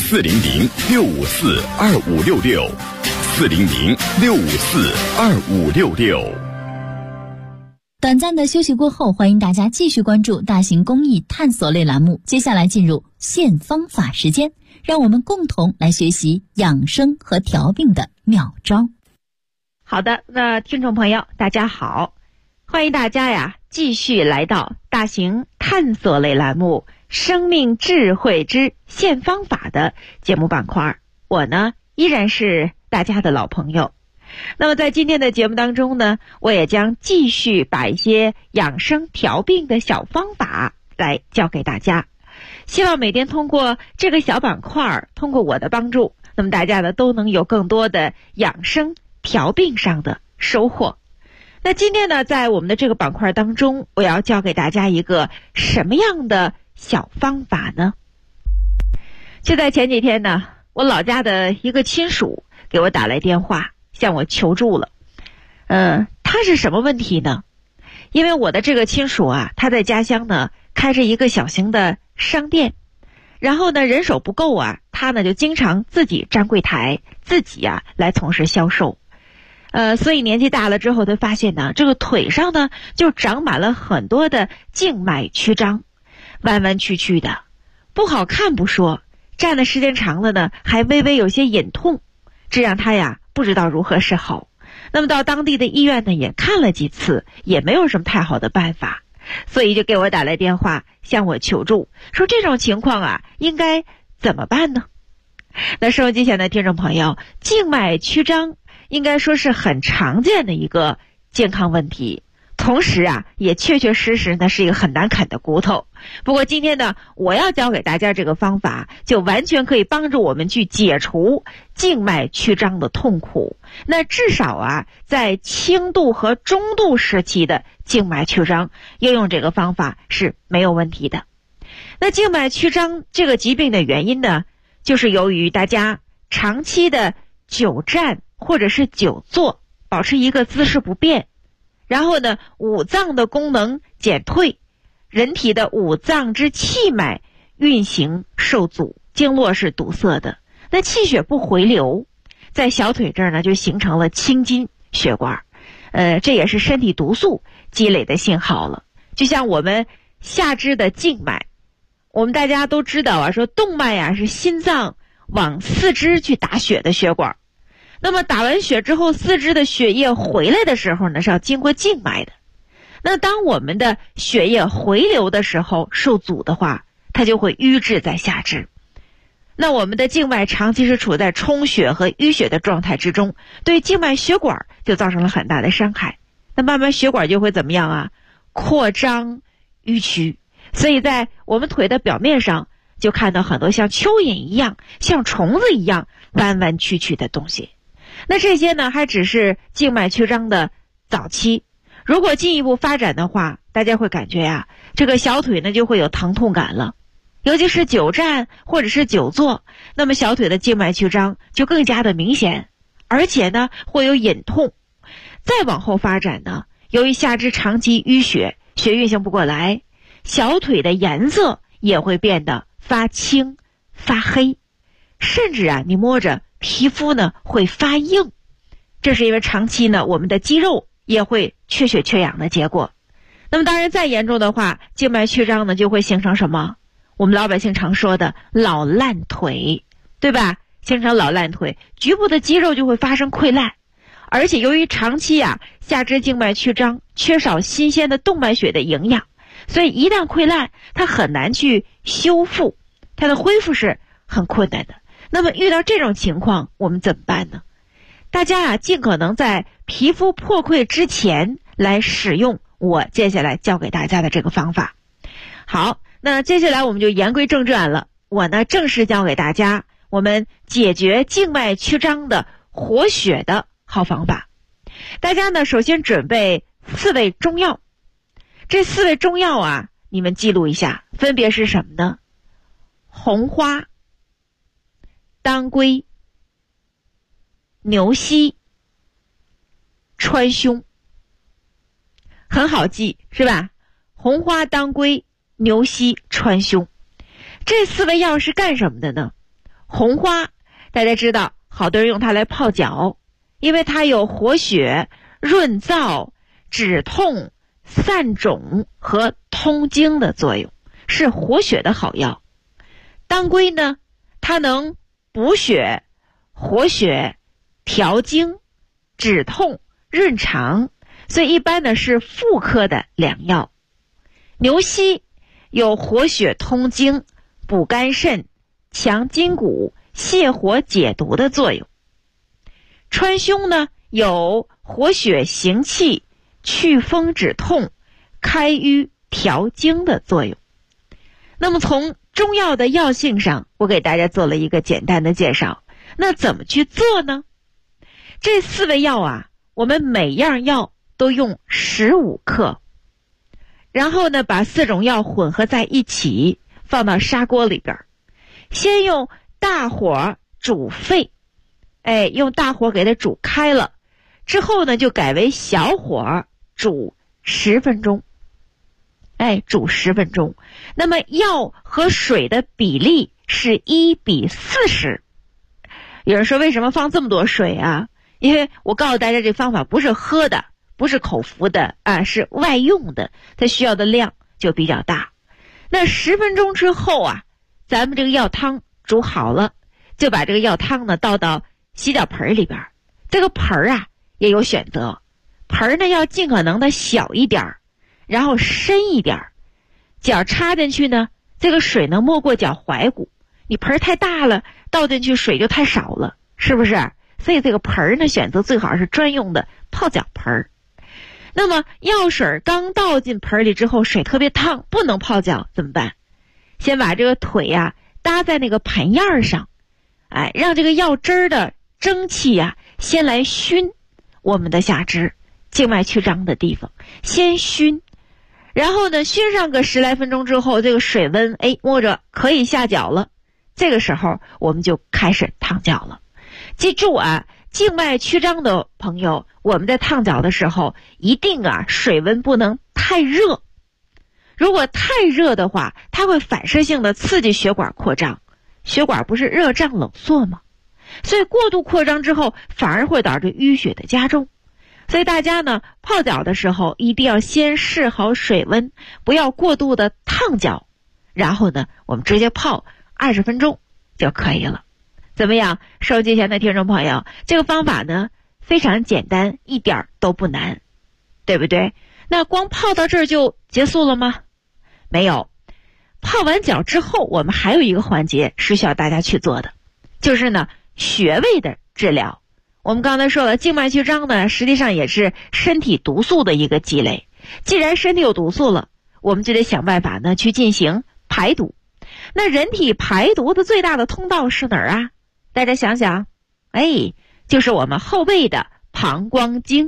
：400-654-2566，400-654-2566。 短暂的休息过后，欢迎大家继续关注大型公益探索类栏目。接下来进入现方法时间，让我们共同来学习养生和调病的妙招。 好的，那听众朋友大家好，欢迎大家继续来到大型探索类栏目生命智慧之现方法的节目板块。我呢依然是大家的老朋友。那么在今天的节目当中呢，我也将继续把一些养生调病的小方法来教给大家，希望每天通过这个小板块，通过我的帮助，那么大家呢都能有更多的养生调病上的收获。那今天呢，在我们的这个板块当中，我要教给大家一个什么样的小方法呢？就在前几天呢，我老家的一个亲属给我打来电话，向我求助了。他是什么问题呢？因为我的这个亲属他在家乡呢开着一个小型的商店，然后呢人手不够他呢就经常自己站柜台，自己来从事销售。所以年纪大了之后，他发现呢，这个腿上呢就长满了很多的静脉曲张，弯弯曲曲的，不好看不说，站的时间长了呢，还微微有些隐痛，这让他不知道如何是好。那么到当地的医院呢也看了几次，也没有什么太好的办法，所以就给我打来电话向我求助，说这种情况应该怎么办呢？那收音机前的听众朋友，静脉曲张应该说是很常见的一个健康问题，同时也确确实实呢是一个很难啃的骨头。不过今天呢，我要教给大家这个方法，就完全可以帮助我们去解除静脉曲张的痛苦。那至少在轻度和中度时期的静脉曲张，应用这个方法是没有问题的。那静脉曲张这个疾病的原因呢，就是由于大家长期的久站或者是久坐，保持一个姿势不变，然后呢五脏的功能减退，人体的五脏之气脉运行受阻，经络是堵塞的，那气血不回流，在小腿这儿呢就形成了青筋血管，这也是身体毒素积累的信号了。就像我们下肢的静脉，我们大家都知道说动脉是心脏往四肢去打血的血管，那么打完血之后，四肢的血液回来的时候呢是要经过静脉的。那当我们的血液回流的时候受阻的话，它就会淤滞在下肢。那我们的静脉长期是处在充血和淤血的状态之中，对静脉血管就造成了很大的伤害。那慢慢血管就会怎么样扩张淤曲，所以在我们腿的表面上就看到很多像蚯蚓一样，像虫子一样弯弯曲曲的东西。那这些呢还只是静脉曲张的早期， 如果进一步发展的话，大家会感觉呀，这个小腿呢就会有疼痛感了，尤其是久站或者是久坐，那么小腿的静脉曲张就更加的明显，而且呢会有隐痛。再往后发展呢，由于下肢长期淤血，血运行不过来，小腿的颜色也会变得发青发黑，甚至啊你摸着皮肤呢会发硬，这是因为长期呢我们的肌肉也会缺血缺氧的结果。那么当然再严重的话，静脉曲张呢就会形成什么？我们老百姓常说的老烂腿，对吧？形成老烂腿，局部的肌肉就会发生溃烂，而且由于长期下肢静脉曲张，缺少新鲜的动脉血的营养，所以一旦溃烂，它很难去修复，它的恢复是很困难的。那么遇到这种情况，我们怎么办呢？大家尽可能在皮肤破溃之前来使用我接下来教给大家的这个方法。好，那接下来我们就言归正传了。我呢正式教给大家我们解决静脉曲张的活血的好方法。大家呢首先准备4味中药，这4味中药你们记录一下，分别是什么呢？红花、当归、牛膝、川芎，很好记是吧？红花、当归、牛膝、川芎，这4味药是干什么的呢？红花大家知道，好多人用它来泡脚，因为它有活血、润燥、止痛、散肿和通经的作用，是活血的好药。当归呢，它能补血、活血、调经、止痛、润肠，所以一般呢是妇科的良药。牛膝有活血通经、补肝肾、强筋骨、泻火解毒的作用。川芎呢有活血行气、祛风止痛、开瘀调经的作用。那么从中药的药性上，我给大家做了一个简单的介绍。那怎么去做呢？这4味药我们每样药都用15克，然后呢把4种药混合在一起，放到砂锅里边，先用大火煮沸，用大火给它煮开了之后呢，就改为小火煮10分钟，煮10分钟。那么药和水的比例是1:40。有人说为什么放这么多水啊？因为我告诉大家，这方法不是喝的，不是口服的是外用的，它需要的量就比较大。那10分钟之后咱们这个药汤煮好了，就把这个药汤呢倒到洗脚盆里边。这个盆也有选择，盆呢要尽可能的小一点，然后深一点，脚插进去呢，这个水呢没过脚踝骨。你盆太大了，倒进去水就太少了，是不是？所以这个盆呢选择最好是专用的泡脚盆。那么药水刚倒进盆里之后，水特别烫，不能泡脚，怎么办？先把这个腿搭在那个盆沿上，让这个药汁的蒸汽先来熏我们的下肢静脉曲张的地方，先熏，然后呢熏上个10来分钟之后，这个水温摸着可以下脚了，这个时候我们就开始烫脚了。记住静脉曲张的朋友，我们在烫脚的时候一定水温不能太热，如果太热的话，它会反射性的刺激血管扩张，血管不是热胀冷缩吗？所以过度扩张之后反而会导致淤血的加重。所以大家呢泡脚的时候一定要先试好水温，不要过度的烫脚，然后呢我们直接泡20分钟就可以了。怎么样，收机前的听众朋友，这个方法呢非常简单，一点都不难，对不对？那光泡到这儿就结束了吗？没有，泡完脚之后我们还有一个环节是需要大家去做的，就是呢穴位的治疗。我们刚才说了，静脉曲张呢实际上也是身体毒素的一个积累，既然身体有毒素了，我们就得想办法呢去进行排毒。那人体排毒的最大的通道是哪儿大家想想，就是我们后背的膀胱经。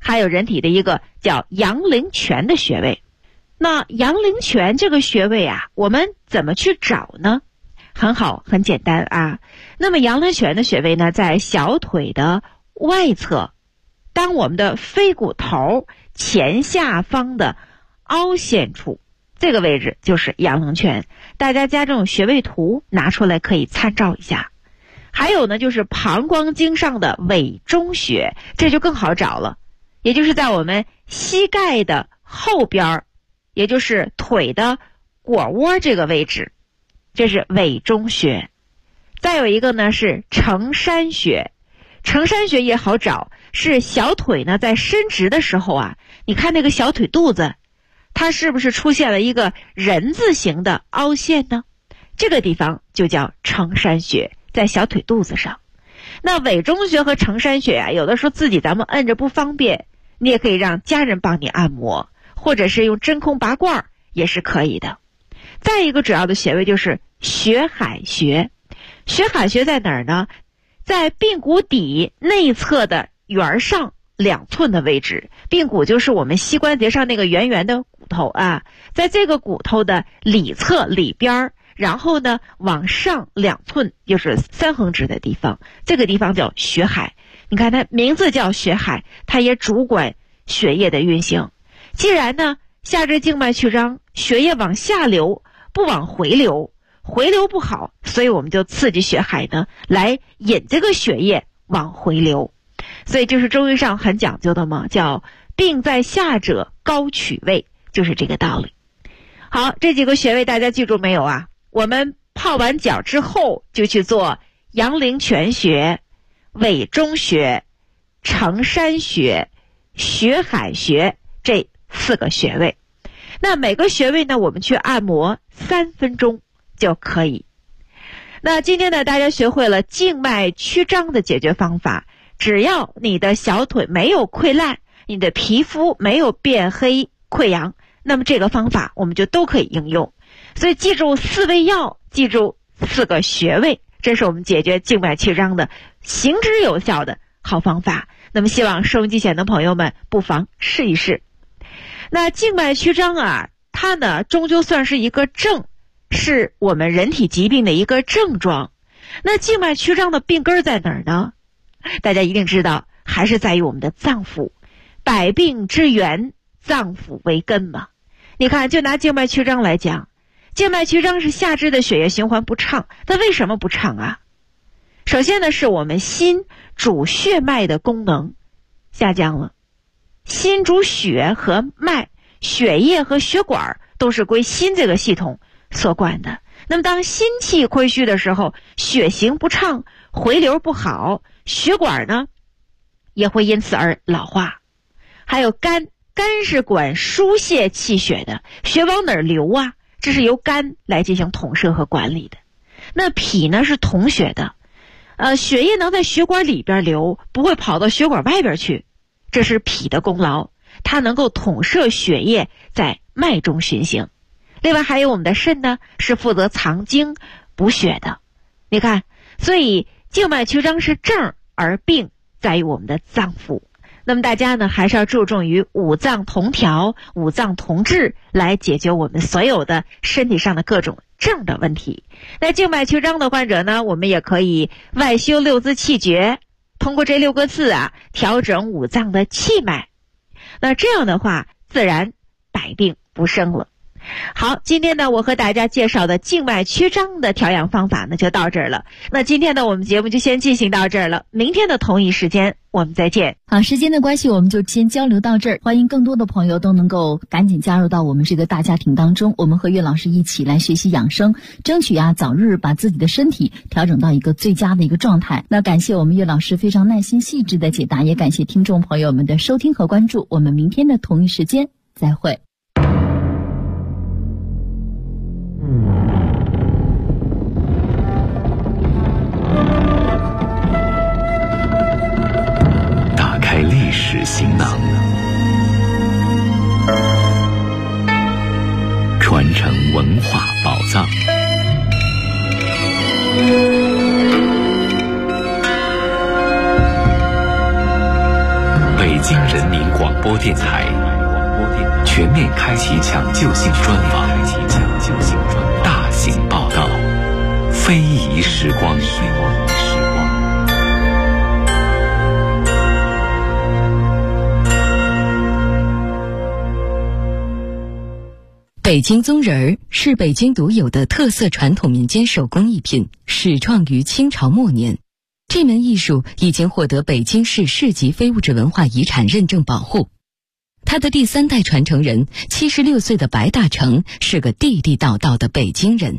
还有人体的一个叫阳陵泉的穴位。那阳陵泉这个穴位啊，我们怎么去找呢？很好，很简单啊。那么阳陵泉的穴位呢，在小腿的外侧，当我们的腓骨头前下方的凹陷处，这个位置就是阳陵泉。大家将这种穴位图拿出来可以参照一下。还有呢，就是膀胱经上的委中穴，这就更好找了，也就是在我们膝盖的后边，也就是腿的腘窝这个位置，这是委中穴。再有一个呢是承山穴，承山穴也好找，是小腿呢在伸直的时候啊，你看那个小腿肚子，它是不是出现了一个人字形的凹陷呢？这个地方就叫承山穴，在小腿肚子上。那委中穴和承山穴啊，有的时候自己咱们摁着不方便，你也可以让家人帮你按摩，或者是用真空拔罐也是可以的。再一个主要的穴位就是血海穴。血海穴在哪儿呢？在髌骨底内侧的缘上2寸的位置。髌骨就是我们膝关节上那个圆圆的骨头啊，在这个骨头的里侧里边，然后呢往上2寸，就是3横指的地方，这个地方叫血海。你看它名字叫血海，它也主管血液的运行。既然呢下肢静脉曲张，血液往下流不往回流，回流不好，所以我们就刺激血海呢，来引这个血液往回流。所以这是中医上很讲究的嘛，叫病在下者高取位，就是这个道理。好，这几个穴位大家记住没有啊？我们泡完脚之后就去做阳陵泉穴、委中穴、承山穴、血海穴这4个穴位。那每个穴位呢，我们去按摩3分钟就可以。那今天呢，大家学会了静脉曲张的解决方法，只要你的小腿没有溃烂，你的皮肤没有变黑溃疡，那么这个方法我们就都可以应用。所以记住4味药，记住4个穴位，这是我们解决静脉曲张的行之有效的好方法。那么希望收音机前的朋友们不妨试一试。那静脉曲张啊，它呢终究算是一个症，是我们人体疾病的一个症状。那静脉曲张的病根在哪儿呢？大家一定知道，还是在于我们的脏腑。百病之源，脏腑为根嘛。你看，就拿静脉曲张来讲，静脉曲张是下肢的血液循环不畅，它为什么不畅啊？首先呢，是我们心主血脉的功能下降了。心主血和脉，血液和血管都是归心这个系统所管的。那么当心气亏虚的时候，血行不畅，回流不好，血管呢也会因此而老化。还有肝，肝是管输泄气血的，血往哪儿流啊？这是由肝来进行统摄和管理的。那脾呢是统血的，血液能在血管里边流，不会跑到血管外边去，这是脾的功劳，它能够统摄血液在脉中循行。另外还有我们的肾呢，是负责藏精补血的。你看，所以静脉曲张是症，而病在于我们的脏腑。那么大家呢，还是要注重于五脏同调、五脏同治，来解决我们所有的身体上的各种症的问题。那静脉曲张的患者呢，我们也可以外修六字气诀，通过这6个字啊，调整五脏的气脉。那这样的话，自然百病不生了。好，今天呢，我和大家介绍的静脉曲张的调养方法呢，就到这儿了。那今天呢，我们节目就先进行到这儿了。明天的同一时间，我们再见。 好，时间的关系，我们就先交流到这儿。欢迎更多的朋友都能够赶紧加入到我们这个大家庭当中，我们和岳老师一起来学习养生，争取早日把自己的身体调整到一个最佳的一个状态。那感谢我们岳老师非常耐心细致的解答，也感谢听众朋友们的收听和关注。我们明天的同一时间再会。 打开历史行囊，传承文化宝藏。北京人民广播电台全面开启抢救性专访，大型报道，非遗时光。 北京宗人儿是北京独有的特色传统民间手工艺品，始创于清朝末年。这门艺术已经获得北京市市级非物质文化遗产认证保护。他的第3代传承人76岁的白大成是个地地道道的北京人。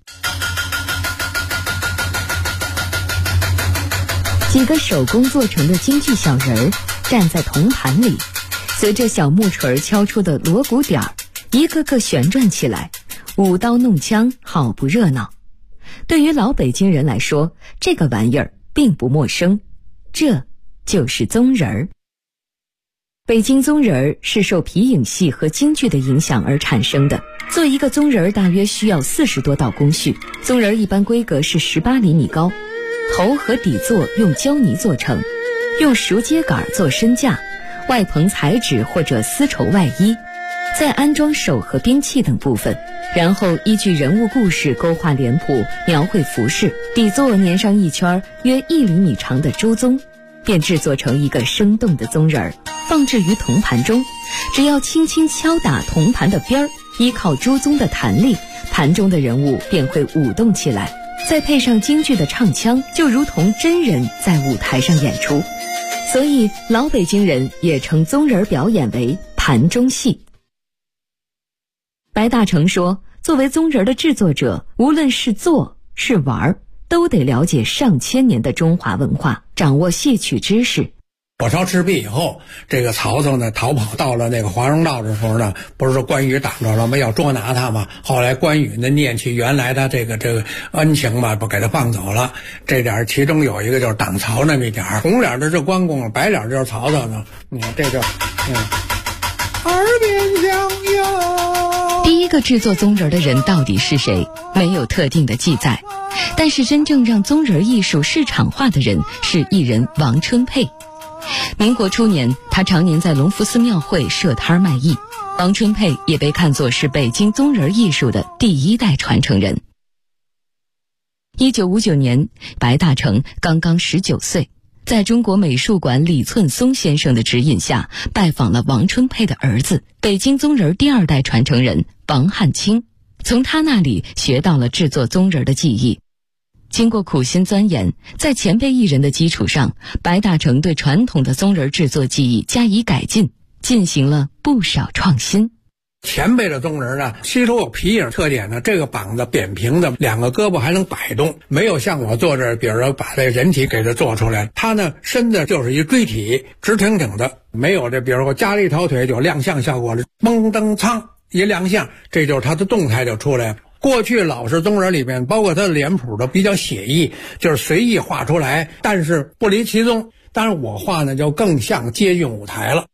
几个手工做成的京剧小人儿站在铜盘里，随着小木锤敲出的锣鼓点儿，一个个旋转起来，舞刀弄枪，好不热闹。对于老北京人来说，这个玩意儿并不陌生，这就是宗人儿。北京宗人儿是受皮影戏和京剧的影响而产生的。做一个宗人儿大约需要40多道工序，宗人儿一般规格是18厘米高，头和底座用胶泥做成，用熟秸秆做身架，外棚彩纸或者丝绸外衣，再安装手和兵器等部分，然后依据人物故事勾画脸谱，描绘服饰，底座粘上一圈约1厘米长的猪鬃，便制作成一个生动的宗人儿，放置于铜盘中。只要轻轻敲打铜盘的边儿，依靠猪鬃的弹力，盘中的人物便会舞动起来，再配上京剧的唱腔，就如同真人在舞台上演出。所以老北京人也称宗人表演为盘中戏。白大成说，作为宗人的制作者，无论是做是玩，都得了解上千年的中华文化，掌握戏曲知识。 火烧赤壁以后，这个曹操呢逃跑到了那个华容道的时候呢，不是说关羽挡着了吗？要捉拿他嘛。后来关羽呢念起原来他这个恩情嘛，不给他放走了。这点其中有一个就是挡曹那么一点，红脸的是关公，白脸就是曹操呢。你看这就耳边响哟。 第一个制作宗人的人到底是谁？没有特定的记载。但是真正让宗人艺术市场化的人是艺人王春佩。民国初年，他常年在隆福寺庙会设摊卖艺。王春佩也被看作是北京宗人艺术的第1代传承人。1959年，白大成刚刚19岁，在中国美术馆李寸松先生的指引下，拜访了王春佩的儿子，北京宗人第2代传承人王汉卿，从他那里学到了制作宗人的技艺。经过苦心钻研，在前辈艺人的基础上，白大成对传统的宗人制作技艺加以改进，进行了不少创新。 前辈的宗人呢，吸收有皮影特点呢，这个膀子扁平的，2个胳膊还能摆动，没有像我做这，比如说把这人体给它做出来，它呢身子就是一锥体，直挺挺的，没有这，比如说加了一条腿就亮相效果了，嘣噔苍一亮相，这就是它的动态就出来了。过去老式宗人里面，包括他的脸谱都比较写意，就是随意画出来，但是不离其宗。当然我画呢就更像接近舞台了。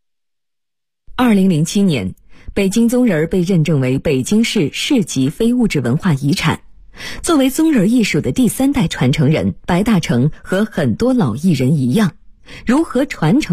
2007年，北京宗人被认证为北京市市级非物质文化遗产。作为宗人艺术的第3代传承人，白大成和很多老艺人一样，如何传承